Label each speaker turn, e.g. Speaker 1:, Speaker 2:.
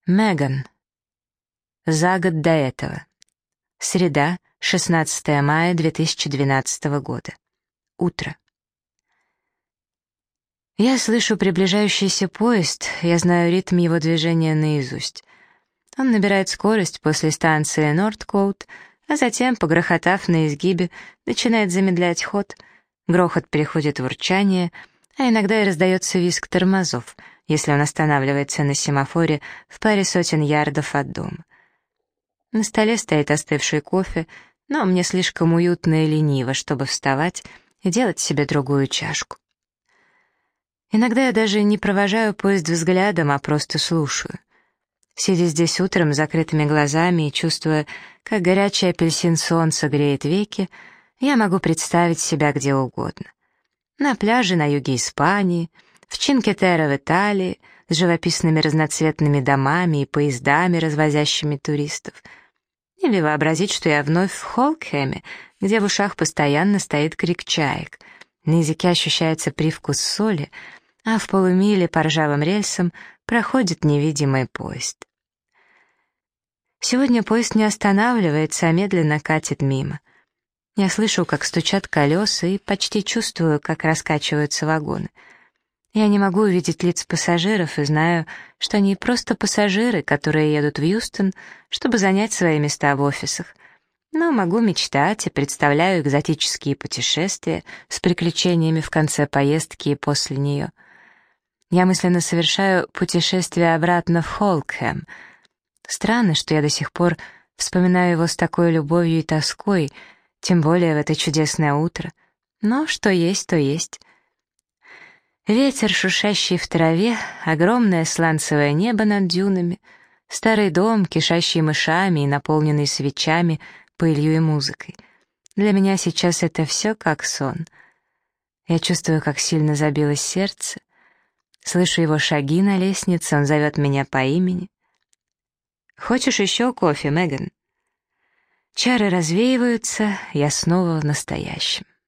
Speaker 1: Меган. За год до этого. Среда, 16 мая 2012 года. Утро. Я слышу приближающийся поезд, я знаю ритм его движения наизусть. Он набирает скорость после станции Нордкоут, а затем, погрохотав на изгибе, начинает замедлять ход. Грохот переходит в урчание, а иногда и раздается визг тормозов, если он останавливается на семафоре в паре сотен ярдов от дома. На столе стоит остывший кофе, но мне слишком уютно и лениво, чтобы вставать и делать себе другую чашку. Иногда я даже не провожаю поезд взглядом, а просто слушаю. Сидя здесь утром с закрытыми глазами и чувствуя, как горячий апельсин солнца греет веки, я могу представить себя где угодно. На пляже на юге Испании, в Чинке-Терре в Италии, с живописными разноцветными домами и поездами, развозящими туристов. Или вообразить, что я вновь в Холкхеме, где в ушах постоянно стоит крик чаек, на языке ощущается привкус соли, а в полумиле по ржавым рельсам проходит невидимый поезд. Сегодня поезд не останавливается, а медленно катит мимо. Я слышу, как стучат колеса, и почти чувствую, как раскачиваются вагоны. Я не могу увидеть лиц пассажиров и знаю, что они просто пассажиры, которые едут в Юстон, чтобы занять свои места в офисах. Но могу мечтать и представляю экзотические путешествия с приключениями в конце поездки и после нее. Я мысленно совершаю путешествие обратно в Холкхэм. Странно, что я до сих пор вспоминаю его с такой любовью и тоской, тем более в это чудесное утро. Но что есть, то есть. Ветер, шуршащий в траве, огромное сланцевое небо над дюнами, старый дом, кишащий мышами и наполненный свечами, пылью и музыкой. Для меня сейчас это все как сон. Я чувствую, как сильно забилось сердце. Слышу его шаги на лестнице, он зовет меня по имени. «Хочешь еще кофе, Меган?» Чары развеиваются, я снова в настоящем.